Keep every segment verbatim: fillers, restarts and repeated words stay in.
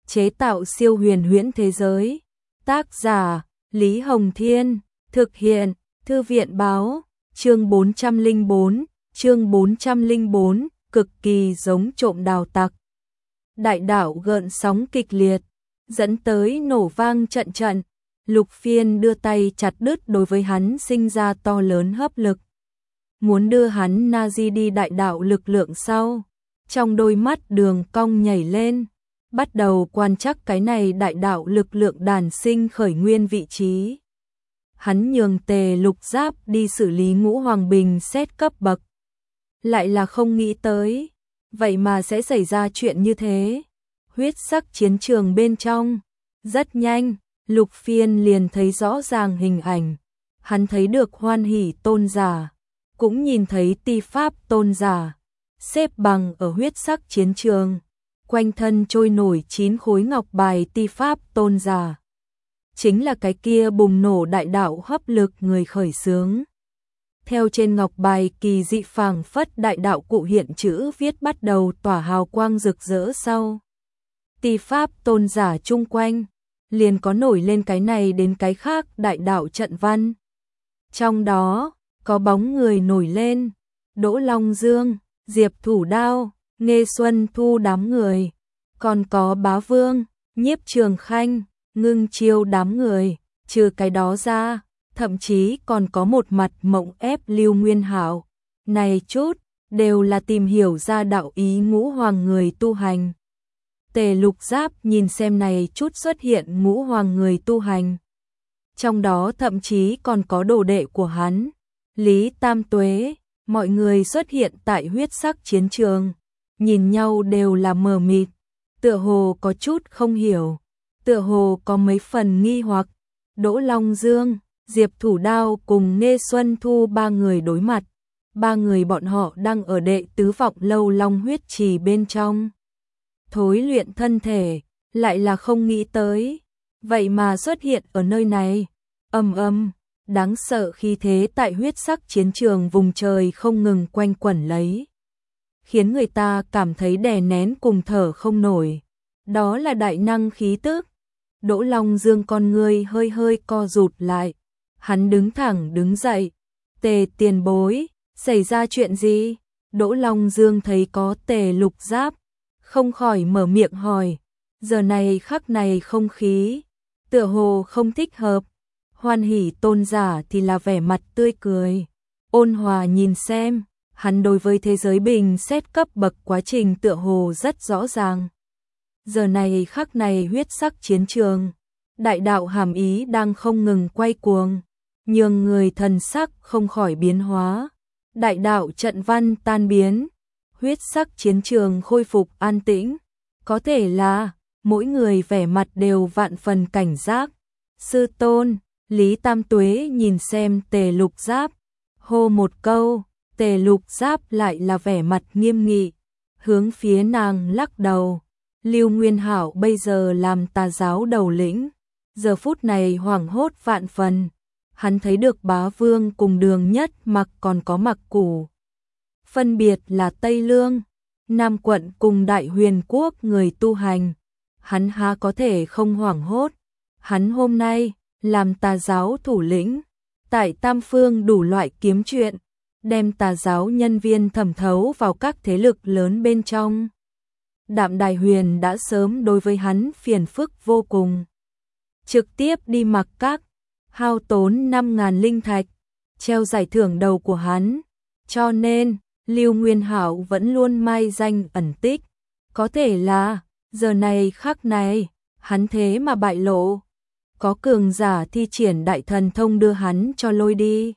chế tạo siêu huyền huyễn thế giới. Tác giả Lý Hồng Thiên, thực hiện Thư viện Báo, chương bốn trăm lẻ bốn, chương bốn trăm lẻ bốn, cực kỳ giống trộm đào tặc. Đại đảo gợn sóng kịch liệt, dẫn tới nổ vang trận trận. Lục Phiên đưa tay chặt đứt đối với hắn sinh ra to lớn hấp lực. Muốn đưa hắn Nazi đi đại đạo lực lượng sau. Trong đôi mắt đường cong nhảy lên, bắt đầu quan trắc cái này đại đạo lực lượng đàn sinh khởi nguyên vị trí. Hắn nhường Tề Lục Giáp đi xử lý Ngũ Hoàng Bình xét cấp bậc. Lại là không nghĩ tới, vậy mà sẽ xảy ra chuyện như thế. Huyết sắc chiến trường bên trong, rất nhanh, Lục Phiên liền thấy rõ ràng hình ảnh. Hắn thấy được Hoan Hỷ tôn giả, cũng nhìn thấy Ti Pháp tôn giả, xếp bằng ở huyết sắc chiến trường. Quanh thân trôi nổi chín khối ngọc bài Ti Pháp tôn giả. Chính là cái kia bùng nổ đại đạo hấp lực người khởi xướng. Theo trên ngọc bài kỳ dị phảng phất đại đạo cụ hiện chữ viết bắt đầu tỏa hào quang rực rỡ sau. Ti Pháp tôn giả chung quanh, liền có nổi lên cái này đến cái khác đại đạo trận văn. Trong đó, có bóng người nổi lên, Đỗ Long Dương, Diệp Thủ Đao, Nghê Xuân Thu đám người, còn có Bá Vương, Nhiếp Trường Khanh, Ngưng Chiêu đám người, trừ cái đó ra, thậm chí còn có một mặt mộng ép Lưu Nguyên Hạo. Này chút, đều là tìm hiểu ra đạo ý Ngũ Hoàng người tu hành. Tề Lục Giáp nhìn xem này chút xuất hiện Ngũ Hoàng người tu hành. Trong đó thậm chí còn có đồ đệ của hắn, Lý Tam Tuế, mọi người xuất hiện tại huyết sắc chiến trường, nhìn nhau đều là mờ mịt, tựa hồ có chút không hiểu, tựa hồ có mấy phần nghi hoặc. Đỗ Long Dương, Diệp Thủ Đao cùng Nghê Xuân Thu ba người đối mặt, ba người bọn họ đang ở đệ tứ vọng lâu long huyết trì bên trong. Thối luyện thân thể, lại là không nghĩ tới, vậy mà xuất hiện ở nơi này. Ầm ầm, đáng sợ khí thế tại huyết sắc chiến trường vùng trời không ngừng quanh quẩn lấy, khiến người ta cảm thấy đè nén cùng thở không nổi. Đó là đại năng khí tức. Đỗ Long Dương con ngươi hơi hơi co rụt lại, hắn đứng thẳng đứng dậy. Tề tiền bối, xảy ra chuyện gì? Đỗ Long Dương thấy có Tề Lục Giáp, không khỏi mở miệng hỏi. Giờ này khắc này không khí, tựa hồ không thích hợp. Hoan Hỷ tôn giả thì là vẻ mặt tươi cười, ôn hòa nhìn xem, hắn đối với thế giới bình xét cấp bậc quá trình tựa hồ rất rõ ràng. Giờ này khắc này huyết sắc chiến trường, đại đạo hàm ý đang không ngừng quay cuồng, nhường người thần sắc không khỏi biến hóa. Đại đạo trận văn tan biến, huyết sắc chiến trường khôi phục an tĩnh, có thể là mỗi người vẻ mặt đều vạn phần cảnh giác. Sư tôn, Lý Tam Tuế nhìn xem Tề Lục Giáp, hô một câu. Tề Lục Giáp lại là vẻ mặt nghiêm nghị, hướng phía nàng lắc đầu. Lưu Nguyên Hạo bây giờ làm tà giáo đầu lĩnh, giờ phút này hoảng hốt vạn phần. Hắn thấy được Bá Vương cùng Đường Nhất Mặc còn có Mặc Củ, phân biệt là Tây Lương, Nam Quận cùng Đại Huyền Quốc người tu hành. Hắn há có thể không hoảng hốt. Hắn hôm nay làm tà giáo thủ lĩnh, tại Tam Phương đủ loại kiếm chuyện, đem tà giáo nhân viên thẩm thấu vào các thế lực lớn bên trong. Đạm Đài Huyền đã sớm đối với hắn phiền phức vô cùng, trực tiếp đi mặc các, hao tốn năm ngàn linh thạch, treo giải thưởng đầu của hắn. Cho nên, Lưu Nguyên Hạo vẫn luôn mai danh ẩn tích. Có thể là, giờ này khắc này, hắn thế mà bại lộ. Có cường giả thi triển đại thần thông đưa hắn cho lôi đi.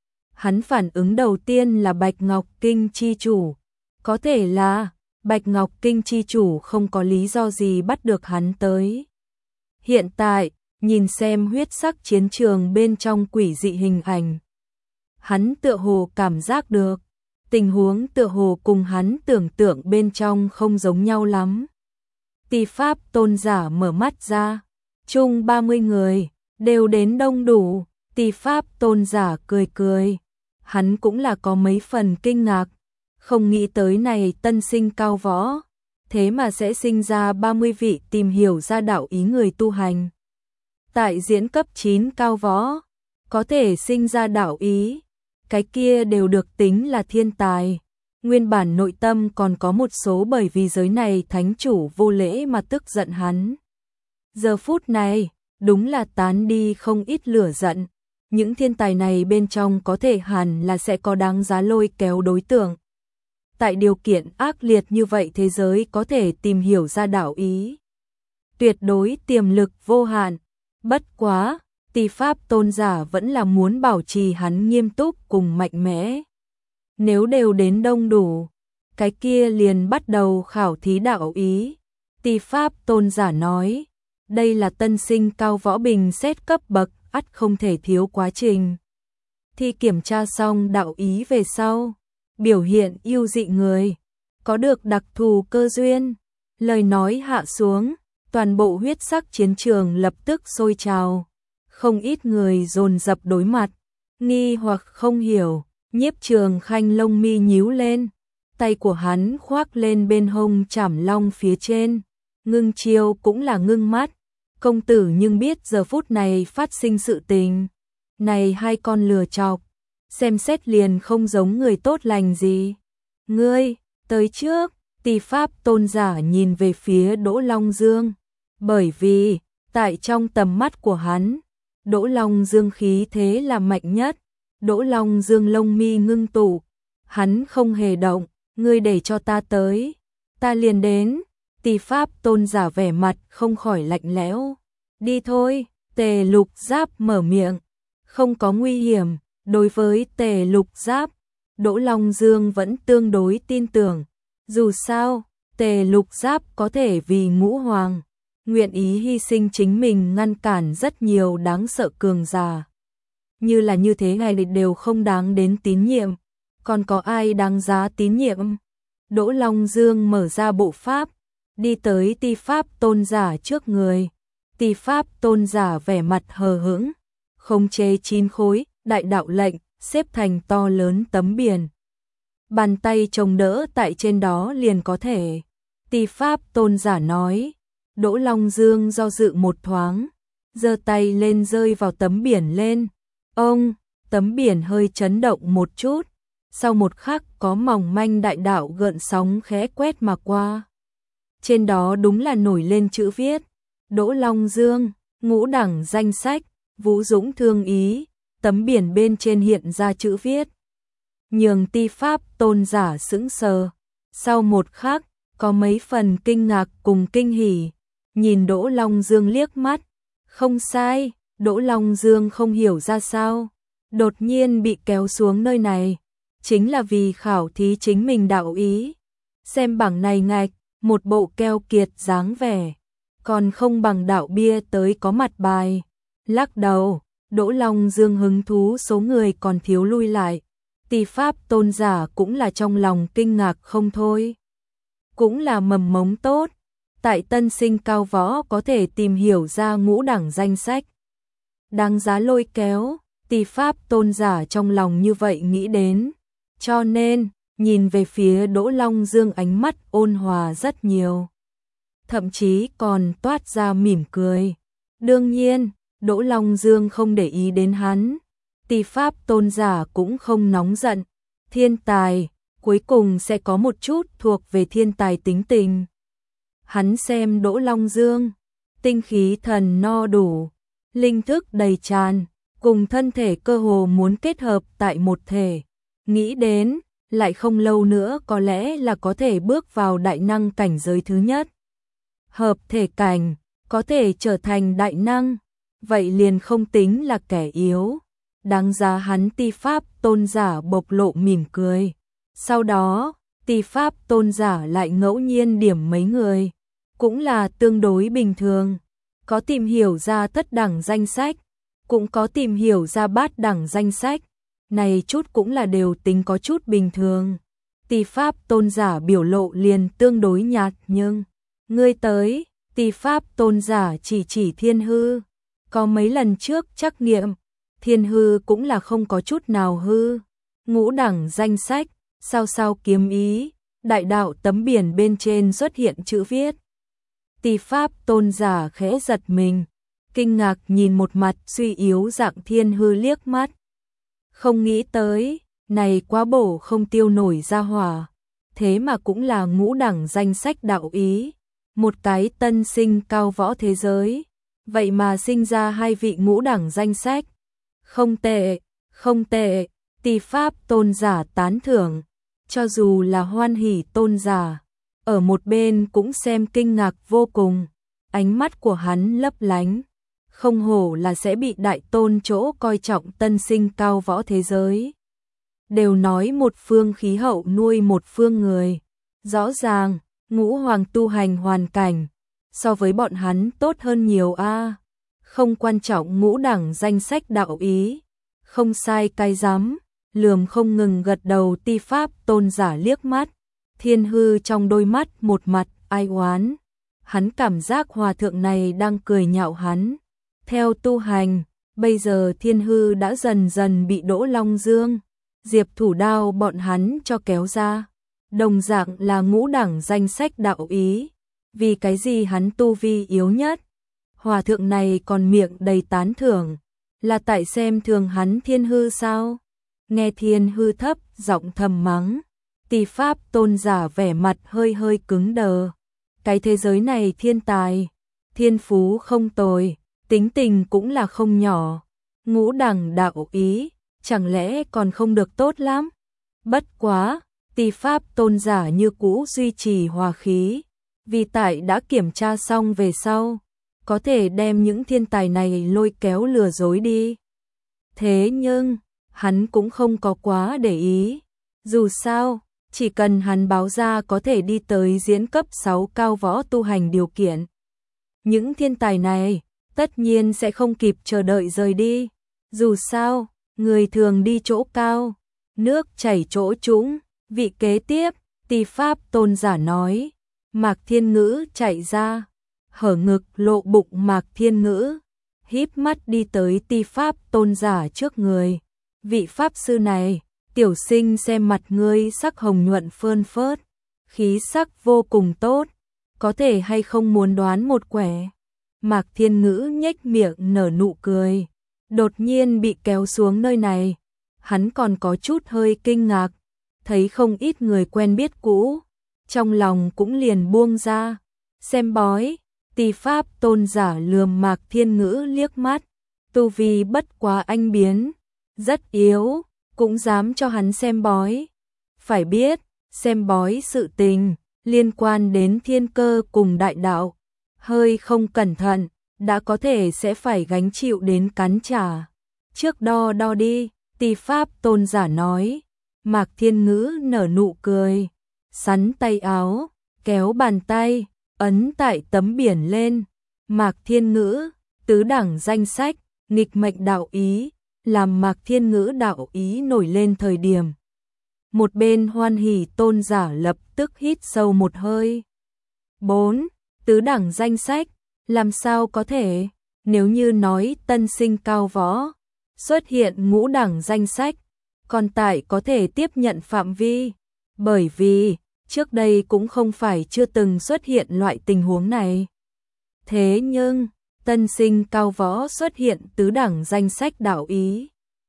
Hắn phản ứng đầu tiên là Bạch Ngọc Kinh chi chủ. Có thể là Bạch Ngọc Kinh chi chủ không có lý do gì bắt được hắn tới. Hiện tại, nhìn xem huyết sắc chiến trường bên trong quỷ dị hình ảnh, hắn tựa hồ cảm giác được, tình huống tựa hồ cùng hắn tưởng tượng bên trong không giống nhau lắm. Ti Pháp tôn giả mở mắt ra, chung ba mươi người, đều đến đông đủ. Ti Pháp tôn giả cười cười, hắn cũng là có mấy phần kinh ngạc, không nghĩ tới này tân sinh cao võ, thế mà sẽ sinh ra ba mươi vị tìm hiểu ra đạo ý người tu hành. Tại diễn cấp chín cao võ, có thể sinh ra đạo ý, cái kia đều được tính là thiên tài. Nguyên bản nội tâm còn có một số bởi vì giới này thánh chủ vô lễ mà tức giận hắn. Giờ phút này, đúng là tán đi không ít lửa giận. Những thiên tài này bên trong có thể hẳn là sẽ có đáng giá lôi kéo đối tượng. Tại điều kiện ác liệt như vậy thế giới có thể tìm hiểu ra đạo ý. Tuyệt đối tiềm lực vô hạn. Bất quá, Tỳ Pháp tôn giả vẫn là muốn bảo trì hắn nghiêm túc cùng mạnh mẽ. Nếu đều đến đông đủ, cái kia liền bắt đầu khảo thí đạo ý. Tỳ Pháp tôn giả nói, đây là tân sinh cao võ bình xét cấp bậc, ắt không thể thiếu quá trình. Thi kiểm tra xong đạo ý về sau, biểu hiện yêu dị người, có được đặc thù cơ duyên. Lời nói hạ xuống, toàn bộ huyết sắc chiến trường lập tức sôi trào. Không ít người dồn dập đối mặt, nghi hoặc không hiểu. Nhiếp Trường Khanh lông mi nhíu lên, tay của hắn khoác lên bên hông Trảm Long phía trên, ngưng chiêu cũng là ngưng mắt. Công tử nhưng biết giờ phút này phát sinh sự tình, này hai con lừa chọc, xem xét liền không giống người tốt lành gì. Ngươi, tới trước. Tỳ Pháp tôn giả nhìn về phía Đỗ Long Dương, bởi vì, tại trong tầm mắt của hắn, Đỗ Long Dương khí thế là mạnh nhất. Đỗ Long Dương lông mi ngưng tụ, hắn không hề động, ngươi để cho ta tới, ta liền đến. Tỳ Pháp tôn giả vẻ mặt không khỏi lạnh lẽo. Đi thôi. Tề Lục Giáp mở miệng, không có nguy hiểm. Đối với Tề Lục Giáp, Đỗ Long Dương vẫn tương đối tin tưởng. Dù sao, Tề Lục Giáp có thể vì Ngũ Hoàng, nguyện ý hy sinh chính mình ngăn cản rất nhiều đáng sợ cường giả. Như là như thế này đều không đáng đến tín nhiệm, còn có ai đáng giá tín nhiệm? Đỗ Long Dương mở ra bộ pháp, đi tới Tỳ Pháp tôn giả trước người. Tỳ Pháp tôn giả vẻ mặt hờ hững, khống chế chín khối đại đạo lệnh xếp thành to lớn tấm biển. Bàn tay chống đỡ tại trên đó liền có thể. Tỳ Pháp tôn giả nói. Đỗ Long Dương do dự một thoáng, giơ tay lên rơi vào tấm biển lên. Ông, tấm biển hơi chấn động một chút, sau một khắc có mỏng manh đại đạo gợn sóng khẽ quét mà qua. Trên đó đúng là nổi lên chữ viết, Đỗ Long Dương, ngũ đẳng danh sách, Vũ Dũng thương ý, tấm biển bên trên hiện ra chữ viết. Nhường Tỳ Pháp tôn giả sững sờ, sau một khắc, có mấy phần kinh ngạc cùng kinh hỉ, nhìn Đỗ Long Dương liếc mắt, không sai. Đỗ Long Dương không hiểu ra sao, đột nhiên bị kéo xuống nơi này, chính là vì khảo thí chính mình đạo ý. Xem bảng này ngạch, một bộ keo kiệt dáng vẻ, còn không bằng đạo bia tới có mặt bài. Lắc đầu, Đỗ Long Dương hứng thú số người còn thiếu lui lại. Tỳ Pháp tôn giả cũng là trong lòng kinh ngạc không thôi. Cũng là mầm mống tốt, tại tân sinh cao võ có thể tìm hiểu ra ngũ đẳng danh sách. Đáng giá lôi kéo, Tỳ Pháp tôn giả trong lòng như vậy nghĩ đến, cho nên, nhìn về phía Đỗ Long Dương ánh mắt ôn hòa rất nhiều. Thậm chí còn toát ra mỉm cười. Đương nhiên, Đỗ Long Dương không để ý đến hắn. Tỳ Pháp tôn giả cũng không nóng giận. Thiên tài, cuối cùng sẽ có một chút thuộc về thiên tài tính tình. Hắn xem Đỗ Long Dương, tinh khí thần no đủ, linh thức đầy tràn, cùng thân thể cơ hồ muốn kết hợp tại một thể. Nghĩ đến, lại không lâu nữa có lẽ là có thể bước vào đại năng cảnh giới thứ nhất. Hợp thể cảnh, có thể trở thành đại năng, vậy liền không tính là kẻ yếu. Đáng giá hắn. Tỳ Pháp tôn giả bộc lộ mỉm cười. Sau đó, Tỳ Pháp tôn giả lại ngẫu nhiên điểm mấy người, cũng là tương đối bình thường. Có tìm hiểu ra thất đẳng danh sách, cũng có tìm hiểu ra bát đẳng danh sách. Này chút cũng là đều tính có chút bình thường. Tỳ Pháp tôn giả biểu lộ liền tương đối nhạt, nhưng ngươi tới. Tỳ Pháp tôn giả chỉ chỉ Thiên Hư, có mấy lần trước trắc nghiệm, Thiên Hư cũng là không có chút nào hư. Ngũ đẳng danh sách, sao sao kiếm ý, đại đạo tấm biển bên trên xuất hiện chữ viết. Tỳ Pháp Tôn giả khẽ giật mình, kinh ngạc nhìn một mặt suy yếu dạng Thiên Hư liếc mắt. Không nghĩ tới, này quá bổ không tiêu nổi ra hỏa, thế mà cũng là ngũ đẳng danh sách đạo ý, một cái tân sinh cao võ thế giới, vậy mà sinh ra hai vị ngũ đẳng danh sách. Không tệ, không tệ, Tỳ Pháp Tôn giả tán thưởng, cho dù là Hoan Hỷ Tôn giả, ở một bên cũng xem kinh ngạc vô cùng, ánh mắt của hắn lấp lánh, không hổ là sẽ bị đại tôn chỗ coi trọng tân sinh cao võ thế giới. Đều nói một phương khí hậu nuôi một phương người, rõ ràng, ngũ hoàng tu hành hoàn cảnh, so với bọn hắn tốt hơn nhiều a. Không quan trọng ngũ đẳng danh sách đạo ý, không sai cái dám, lườm không ngừng gật đầu. Tỳ Pháp Tôn giả liếc mắt, Thiên Hư trong đôi mắt một mặt ai oán, hắn cảm giác hòa thượng này đang cười nhạo hắn. Theo tu hành, bây giờ Thiên Hư đã dần dần bị Đỗ Long Dương, Diệp Thủ Đao bọn hắn cho kéo ra, đồng dạng là ngũ đẳng danh sách đạo ý, vì cái gì hắn tu vi yếu nhất. Hòa thượng này còn miệng đầy tán thưởng, là tại xem thường hắn Thiên Hư sao? Nghe Thiên Hư thấp giọng thầm mắng, Tỳ Pháp Tôn giả vẻ mặt hơi hơi cứng đờ. Cái thế giới này thiên tài, thiên phú không tồi, tính tình cũng là không nhỏ, ngũ đẳng đạo ý, chẳng lẽ còn không được tốt lắm? Bất quá, Tỳ Pháp Tôn giả như cũ duy trì hòa khí, vì tại đã kiểm tra xong về sau, có thể đem những thiên tài này lôi kéo lừa dối đi. Thế nhưng, hắn cũng không có quá để ý, dù sao, chỉ cần hắn báo ra có thể đi tới diễn cấp sáu cao võ tu hành điều kiện. Những thiên tài này, tất nhiên sẽ không kịp chờ đợi rời đi, dù sao, người thường đi chỗ cao, nước chảy chỗ trũng. Vị kế tiếp, Tỳ Pháp Tôn giả nói, Mạc Thiên Ngữ chạy ra, hở ngực lộ bụng. Mạc Thiên Ngữ híp mắt đi tới Tỳ Pháp Tôn giả trước người. Vị pháp sư này, tiểu sinh xem mặt ngươi sắc hồng nhuận phơn phớt, khí sắc vô cùng tốt, có thể hay không muốn đoán một quẻ? Mạc Thiên Ngữ nhếch miệng nở nụ cười, đột nhiên bị kéo xuống nơi này, hắn còn có chút hơi kinh ngạc, thấy không ít người quen biết cũ, trong lòng cũng liền buông ra. Xem bói, Tỳ Pháp Tôn giả lườm Mạc Thiên Ngữ liếc mắt, tu vi bất quá anh biến, rất yếu, cũng dám cho hắn xem bói. Phải biết, xem bói sự tình, liên quan đến thiên cơ cùng đại đạo, hơi không cẩn thận, đã có thể sẽ phải gánh chịu đến cắn trả. Trước đo đo đi, Tỳ Pháp Tôn giả nói. Mạc Thiên Ngữ nở nụ cười, sắn tay áo, kéo bàn tay, ấn tại tấm biển lên. Mạc Thiên Ngữ, tứ đẳng danh sách, nghịch mệnh đạo ý, làm Mạc Thiên Ngữ đạo ý nổi lên thời điểm. Một bên Hoan Hỷ Tôn giả lập tức hít sâu một hơi. Bốn, tứ đẳng danh sách, làm sao có thể, nếu như nói tân sinh cao võ, xuất hiện ngũ đẳng danh sách, còn tại có thể tiếp nhận phạm vi, bởi vì trước đây cũng không phải chưa từng xuất hiện loại tình huống này. Thế nhưng, tân sinh cao võ xuất hiện tứ đẳng danh sách đạo ý.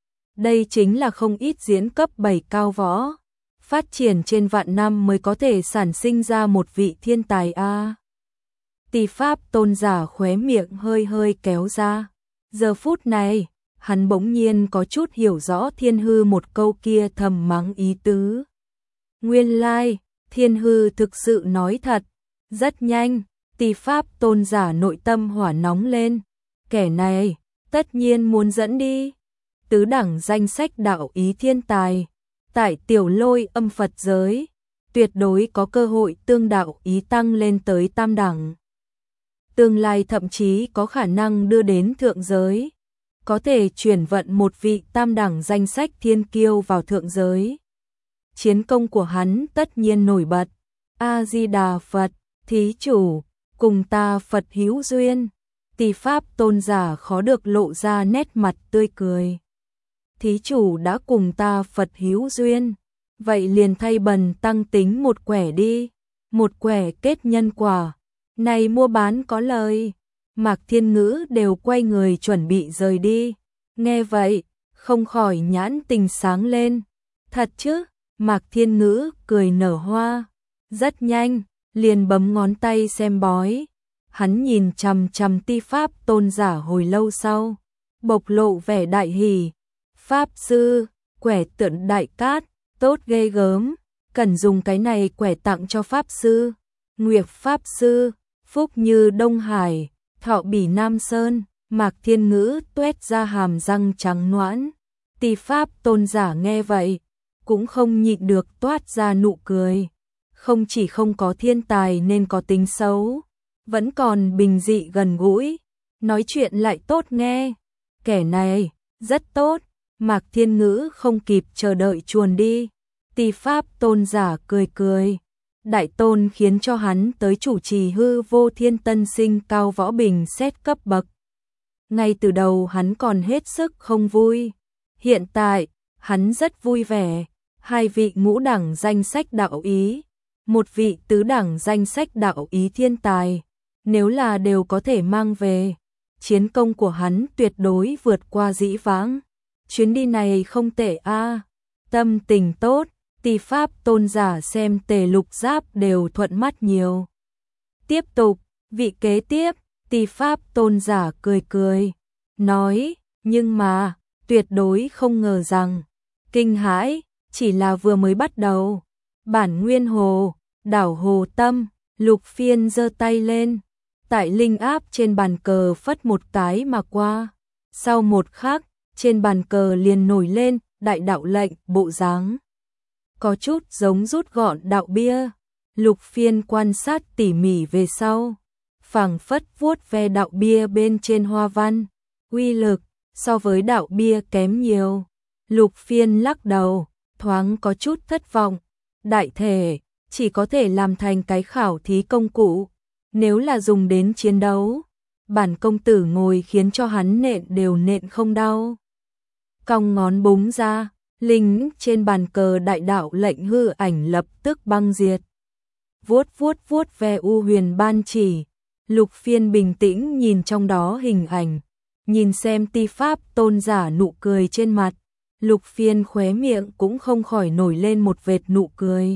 Đây chính là không ít diễn cấp bảy cao võ, phát triển trên vạn năm mới có thể sản sinh ra một vị thiên tài a. Tỳ Pháp Tôn giả khóe miệng hơi hơi kéo ra. Giờ phút này, hắn bỗng nhiên có chút hiểu rõ Thiên Hư một câu kia thầm mắng ý tứ. Nguyên lai, Thiên Hư thực sự nói thật. Rất nhanh, Tỳ Pháp Tôn giả nội tâm hỏa nóng lên. Kẻ này, tất nhiên muốn dẫn đi tứ đẳng danh sách đạo ý thiên tài. Tại tiểu lôi âm Phật giới, tuyệt đối có cơ hội tương đạo ý tăng lên tới tam đẳng. Tương lai thậm chí có khả năng đưa đến thượng giới. Có thể chuyển vận một vị tam đẳng danh sách thiên kiêu vào thượng giới. Chiến công của hắn tất nhiên nổi bật. A-di-đà Phật, thí chủ, cùng ta Phật hữu duyên. Tỳ Pháp Tôn giả khó được lộ ra nét mặt tươi cười. Thí chủ đã cùng ta Phật hữu duyên, vậy liền thay bần tăng tính một quẻ đi, một quẻ kết nhân quả, này mua bán có lời. Mạc Thiên Ngữ đều quay người chuẩn bị rời đi, nghe vậy, không khỏi nhãn tình sáng lên, thật chứ, Mạc Thiên Ngữ cười nở hoa, rất nhanh, liền bấm ngón tay xem bói, hắn nhìn chằm chằm Ti Pháp Tôn giả hồi lâu sau, bộc lộ vẻ đại hỉ, Pháp sư, quẻ tượng đại cát, tốt ghê gớm, cần dùng cái này quẻ tặng cho Pháp sư, Nguyệt Pháp sư, phúc như Đông Hải, thọ bỉ Nam Sơn. Mạc Thiên Ngữ tuét ra hàm răng trắng nõn, Ti Pháp Tôn giả nghe vậy, cũng không nhịn được toát ra nụ cười, không chỉ không có thiên tài nên có tính xấu, vẫn còn bình dị gần gũi, nói chuyện lại tốt nghe, kẻ này, rất tốt. Mạc Thiên Ngữ không kịp chờ đợi chuồn đi, Ti Pháp Tôn giả cười cười, Đại Tôn khiến cho hắn tới chủ trì hư vô thiên tân sinh cao võ bình xét cấp bậc. Ngay từ đầu hắn còn hết sức không vui, hiện tại, hắn rất vui vẻ, hai vị ngũ đẳng danh sách đạo ý, một vị tứ đẳng danh sách đạo ý thiên tài, nếu là đều có thể mang về, chiến công của hắn tuyệt đối vượt qua dĩ vãng. Chuyến đi này không tệ a, tâm tình tốt, Ti Pháp Tôn giả xem Tề Lục Giáp đều thuận mắt nhiều. Tiếp tục, vị kế tiếp, Ti Pháp Tôn giả cười cười, nói, nhưng mà, tuyệt đối không ngờ rằng, kinh hãi, chỉ là vừa mới bắt đầu. Bản Nguyên Hồ, đảo Hồ Tâm, Lục Phiên giơ tay lên, tại linh áp trên bàn cờ phất một cái mà qua, sau một khắc, trên bàn cờ liền nổi lên đại đạo lệnh bộ dáng, có chút giống rút gọn đạo bia. Lục Phiên quan sát tỉ mỉ về sau, phảng phất vuốt ve đạo bia bên trên hoa văn, uy lực so với đạo bia kém nhiều. Lục Phiên lắc đầu, thoáng có chút thất vọng, đại thể chỉ có thể làm thành cái khảo thí công cụ, nếu là dùng đến chiến đấu, bản công tử ngồi khiến cho hắn nện đều nện không đau. Cong ngón búng ra, linh trên bàn cờ đại đạo lệnh hư ảnh lập tức băng diệt. Vuốt vuốt vuốt ve u huyền ban chỉ, Lục Phiên bình tĩnh nhìn trong đó hình ảnh, nhìn xem Ti Pháp Tôn giả nụ cười trên mặt, Lục Phiên khóe miệng cũng không khỏi nổi lên một vệt nụ cười.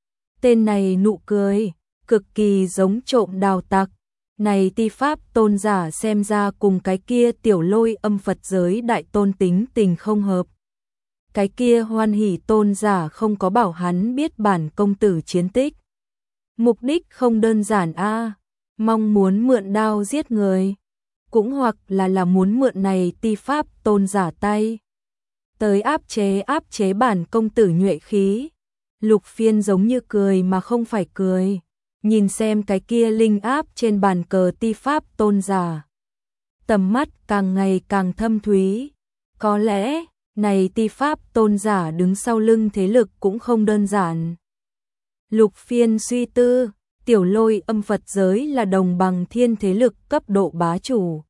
Tên này nụ cười, cực kỳ giống trộm đào tặc. Này Ti Pháp Tôn giả xem ra cùng cái kia Tiểu Lôi Âm Phật giới đại tôn tính tình không hợp. Cái kia Hoan Hỷ Tôn giả không có bảo hắn biết bản công tử chiến tích. Mục đích không đơn giản a, mong muốn mượn đao giết người, cũng hoặc là là muốn mượn này Ti Pháp Tôn giả tay tới áp chế áp chế bản công tử nhuệ khí. Lục Phiên giống như cười mà không phải cười, nhìn xem cái kia linh áp trên bàn cờ Ti Pháp Tôn giả, tầm mắt càng ngày càng thâm thúy. Có lẽ, này Ti Pháp Tôn giả đứng sau lưng thế lực cũng không đơn giản. Lục Phiên suy tư, Tiểu Lôi Âm Phật giới là đồng bằng thiên thế lực cấp độ bá chủ.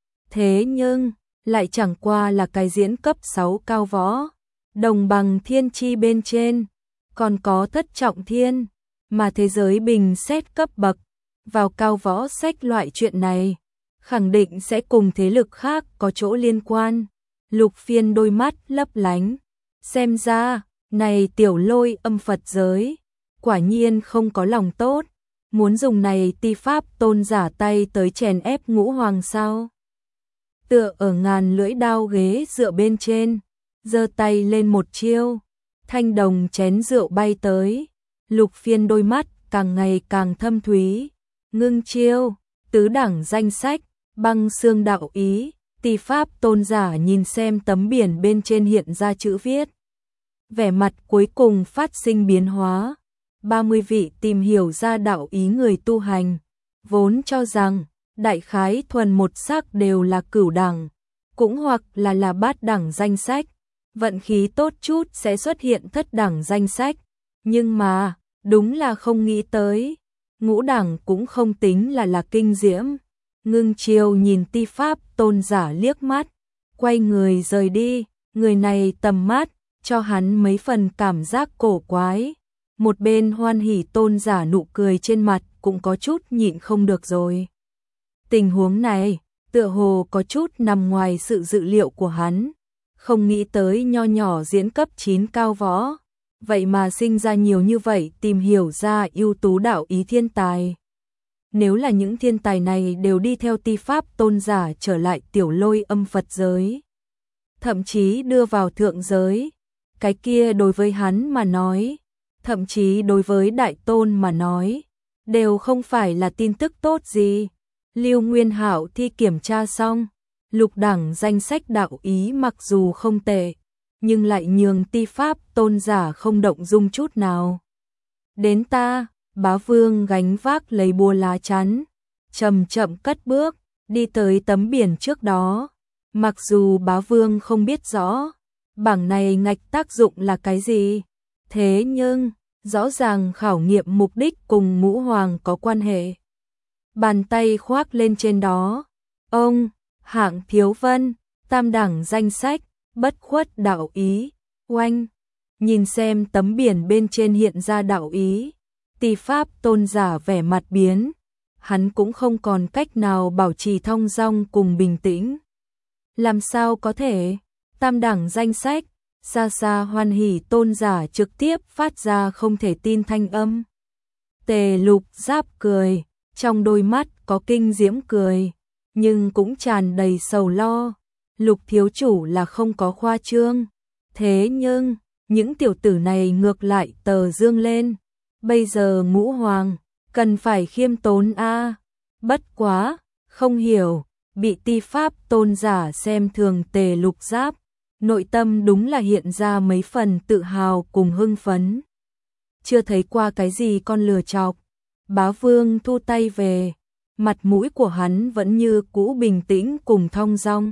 Thế nhưng, lại chẳng qua là cái diễn cấp sáu cao võ, đồng bằng thiên chi bên trên, còn có thất trọng thiên, mà thế giới bình xét cấp bậc, vào cao võ sách loại chuyện này, khẳng định sẽ cùng thế lực khác có chỗ liên quan. Lục Phiên đôi mắt lấp lánh, xem ra, này Tiểu Lôi Âm Phật giới, quả nhiên không có lòng tốt, muốn dùng này Ti Pháp Tôn giả tay tới chèn ép ngũ hoàng sao. Tựa ở ngàn lưỡi đao ghế dựa bên trên, giơ tay lên một chiêu, thanh đồng chén rượu bay tới. Lục Phiên đôi mắt càng ngày càng thâm thúy, ngưng chiêu, tứ đẳng danh sách, băng xương đạo ý. Ti Pháp Tôn giả nhìn xem tấm biển bên trên hiện ra chữ viết, vẻ mặt cuối cùng phát sinh biến hóa. ba mươi vị tìm hiểu ra đạo ý người tu hành, vốn cho rằng đại khái thuần một sắc đều là cửu đẳng, cũng hoặc là là bát đẳng danh sách, vận khí tốt chút sẽ xuất hiện thất đẳng danh sách, nhưng mà, đúng là không nghĩ tới, ngũ đẳng cũng không tính là là kinh diễm. Ngưng chiều nhìn Ti Pháp Tôn giả liếc mắt, quay người rời đi, người này tầm mắt, cho hắn mấy phần cảm giác cổ quái. Một bên Hoan Hỷ tôn giả nụ cười trên mặt cũng có chút nhịn không được rồi. Tình huống này, tựa hồ có chút nằm ngoài sự dự liệu của hắn. Không nghĩ tới nho nhỏ diễn cấp chín cao võ, vậy mà sinh ra nhiều như vậy tìm hiểu ra ưu tú đạo ý thiên tài. Nếu là những thiên tài này đều đi theo ti pháp tôn giả trở lại tiểu lôi âm Phật giới, thậm chí đưa vào thượng giới, cái kia đối với hắn mà nói, thậm chí đối với đại tôn mà nói, đều không phải là tin tức tốt gì. Lưu Nguyên Hạo thi kiểm tra xong, lục đẳng danh sách đạo ý mặc dù không tệ, nhưng lại nhường ti pháp tôn giả không động dung chút nào. Đến ta, Bá Vương gánh vác lấy búa lá chắn, chậm chậm cất bước, đi tới tấm biển trước đó. Mặc dù Bá Vương không biết rõ, bảng này ngạch tác dụng là cái gì, thế nhưng, rõ ràng khảo nghiệm mục đích cùng Ngũ Hoàng có quan hệ. Bàn tay khoác lên trên đó, ông, hạng thiếu vân, tam đẳng danh sách, bất khuất đạo ý, oanh, nhìn xem tấm biển bên trên hiện ra đạo ý, ti pháp tôn giả vẻ mặt biến, hắn cũng không còn cách nào bảo trì thong dong cùng bình tĩnh. Làm sao có thể, tam đẳng danh sách, xa xa Hoan Hỷ tôn giả trực tiếp phát ra không thể tin thanh âm. Tề Lục Giáp cười, trong đôi mắt có kinh diễm cười, nhưng cũng tràn đầy sầu lo. Lục thiếu chủ là không có khoa trương, thế nhưng, những tiểu tử này ngược lại tờ dương lên. Bây giờ Ngũ Hoàng, cần phải khiêm tốn a. Bất quá, không hiểu, bị ti pháp tôn giả xem thường Tề Lục Giáp, nội tâm đúng là hiện ra mấy phần tự hào cùng hưng phấn. Chưa thấy qua cái gì con lừa chọc. Bá Vương thu tay về, mặt mũi của hắn vẫn như cũ bình tĩnh cùng thong dong.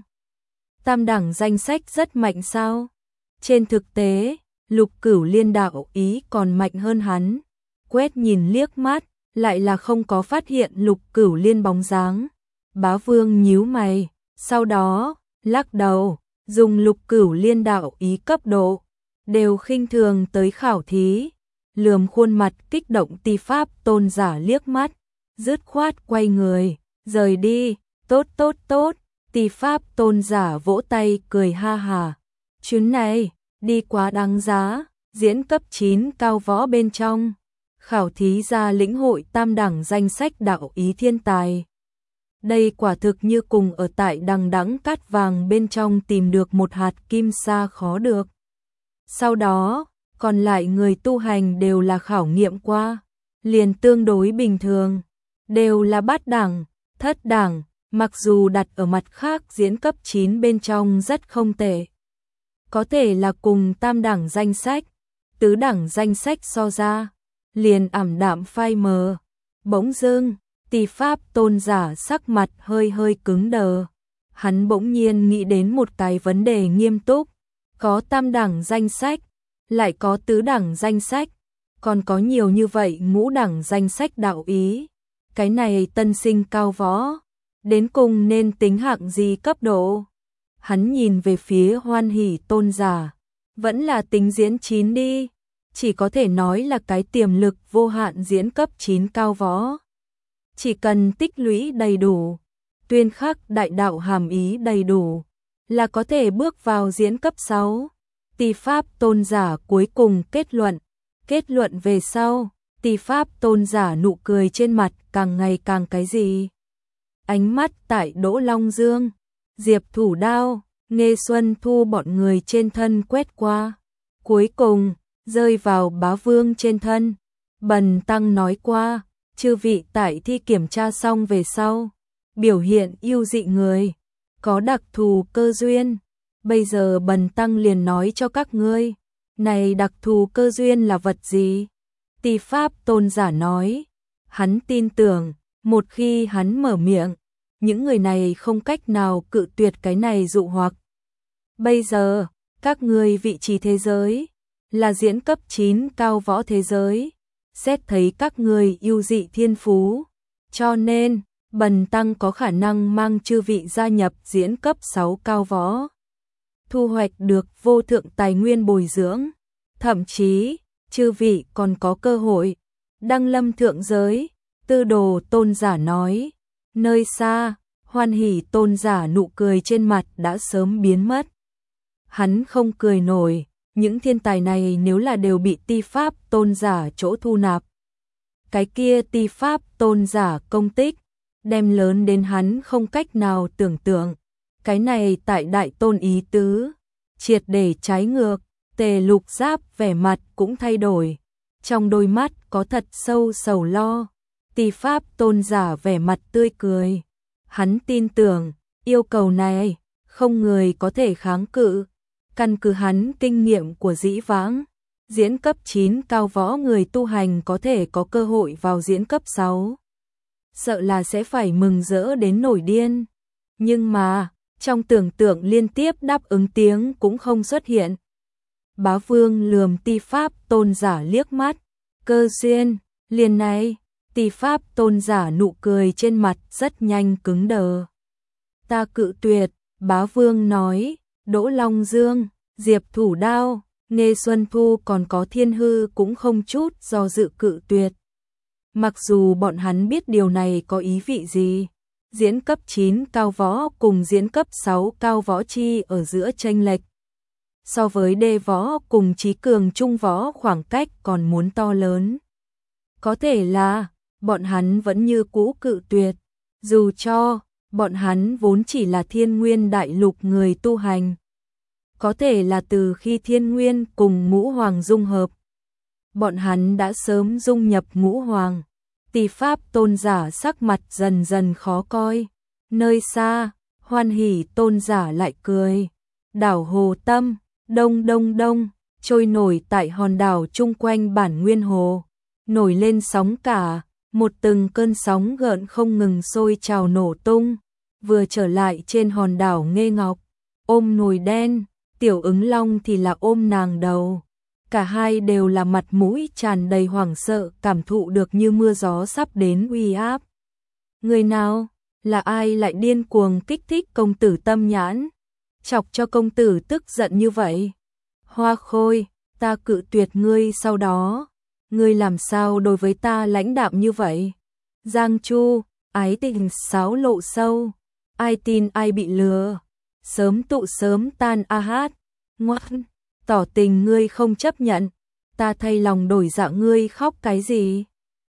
Tam đẳng danh sách rất mạnh sao? Trên thực tế, Lục Cửu Liên đạo ý còn mạnh hơn hắn. Quét nhìn liếc mắt, lại là không có phát hiện Lục Cửu Liên bóng dáng. Bá Vương nhíu mày, sau đó, lắc đầu, dùng Lục Cửu Liên đạo ý cấp độ, đều khinh thường tới khảo thí. Lườm khuôn mặt kích động ti pháp tôn giả liếc mắt, dứt khoát quay người, rời đi, tốt tốt tốt, ti pháp tôn giả vỗ tay cười ha hà. Chuyến này, đi quá đáng giá, diễn cấp chín cao võ bên trong, khảo thí ra lĩnh hội tam đẳng danh sách đạo ý thiên tài. Đây quả thực như cùng ở tại đằng đẵng cát vàng bên trong tìm được một hạt kim sa khó được. Sau đó, còn lại người tu hành đều là khảo nghiệm qua, liền tương đối bình thường, đều là bát đẳng, thất đẳng, mặc dù đặt ở mặt khác diễn cấp chín bên trong rất không tệ. Có thể là cùng tam đẳng danh sách, tứ đẳng danh sách so ra, liền ảm đạm phai mờ. Bỗng dưng, ti pháp tôn giả sắc mặt hơi hơi cứng đờ. Hắn bỗng nhiên nghĩ đến một cái vấn đề nghiêm túc, có tam đẳng danh sách, lại có tứ đẳng danh sách, còn có nhiều như vậy ngũ đẳng danh sách đạo ý. Cái này tân sinh cao võ, đến cùng nên tính hạng gì cấp độ? Hắn nhìn về phía Hoan Hỷ tôn giả, vẫn là tính diễn chín đi, chỉ có thể nói là cái tiềm lực vô hạn diễn cấp chín cao võ. Chỉ cần tích lũy đầy đủ, tuyên khắc đại đạo hàm ý đầy đủ, là có thể bước vào diễn cấp sáu. Ti pháp tôn giả cuối cùng kết luận, kết luận về sau, ti pháp tôn giả nụ cười trên mặt càng ngày càng cái gì. Ánh mắt tại Đỗ Long Dương, Diệp Thủ Đao, Nghê Xuân Thu bọn người trên thân quét qua, cuối cùng rơi vào Bá Vương trên thân. Bần tăng nói qua, chư vị tại thi kiểm tra xong về sau, biểu hiện ưu dị người, có đặc thù cơ duyên. Bây giờ bần tăng liền nói cho các ngươi, này đặc thù cơ duyên là vật gì? Ti pháp tôn giả nói, hắn tin tưởng, một khi hắn mở miệng, những người này không cách nào cự tuyệt cái này dụ hoặc. Bây giờ, các ngươi vị trí thế giới, là diễn cấp chín cao võ thế giới, xét thấy các ngươi ưu dị thiên phú, cho nên, bần tăng có khả năng mang chư vị gia nhập diễn cấp sáu cao võ. thu hoạch được vô thượng tài nguyên bồi dưỡng, thậm chí, chư vị còn có cơ hội đăng lâm thượng giới. Tư đồ tôn giả nói. Nơi xa, Hoan Hỷ tôn giả nụ cười trên mặt đã sớm biến mất. Hắn không cười nổi, những thiên tài này nếu là đều bị Ti Pháp tôn giả chỗ thu nạp. Cái kia Ti Pháp tôn giả công tích, đem lớn đến hắn không cách nào tưởng tượng. Cái này tại đại tôn ý tứ, triệt để trái ngược. Tề Lục Giáp vẻ mặt cũng thay đổi, trong đôi mắt có thật sâu sầu lo. Ti Pháp tôn giả vẻ mặt tươi cười, hắn tin tưởng, yêu cầu này, không người có thể kháng cự. Căn cứ hắn kinh nghiệm của dĩ vãng, diễn cấp chín cao võ người tu hành có thể có cơ hội vào diễn cấp sáu. Sợ là sẽ phải mừng rỡ đến nổi điên. Nhưng mà, trong tưởng tượng liên tiếp đáp ứng tiếng cũng không xuất hiện. Bá Vương lườm Ti Pháp tôn giả liếc mắt, cơ duyên, liền này. Ti Pháp tôn giả nụ cười trên mặt rất nhanh cứng đờ. Ta cự tuyệt, Bá Vương nói. Đỗ Long Dương, Diệp Thủ Đao, Nghê Xuân Thu còn có Thiên Hư cũng không chút do dự cự tuyệt. Mặc dù bọn hắn biết điều này có ý vị gì, diễn cấp chín cao võ cùng diễn cấp sáu cao võ chi ở giữa chênh lệch. So với đê võ cùng trí cường trung võ khoảng cách còn muốn to lớn. Có thể là, bọn hắn vẫn như cũ cự tuyệt, dù cho, bọn hắn vốn chỉ là Thiên Nguyên đại lục người tu hành. Có thể là từ khi Thiên Nguyên cùng Ngũ Hoàng dung hợp, bọn hắn đã sớm dung nhập Ngũ Hoàng. Ti Pháp tôn giả sắc mặt dần dần khó coi. Nơi xa, Hoan Hỷ tôn giả lại cười. Đảo Hồ Tâm, đông đông đông, trôi nổi tại hòn đảo chung quanh bản nguyên hồ. Nổi lên sóng cả, một từng cơn sóng gợn không ngừng sôi trào nổ tung. Vừa trở lại trên hòn đảo Nghê Ngọc, ôm nồi đen, Tiểu Ứng Long thì là ôm nàng đầu. Cả hai đều là mặt mũi tràn đầy hoảng sợ, cảm thụ được như mưa gió sắp đến uy áp. Người nào, là ai lại điên cuồng kích thích công tử tâm nhãn, chọc cho công tử tức giận như vậy? Hoa Khôi, ta cự tuyệt ngươi sau đó, ngươi làm sao đối với ta lãnh đạm như vậy? Giang Chu, ái tình sáo lộ sâu, ai tin ai bị lừa, sớm tụ sớm tan a hát, ngoan. Tỏ tình ngươi không chấp nhận, ta thay lòng đổi dạ ngươi khóc cái gì?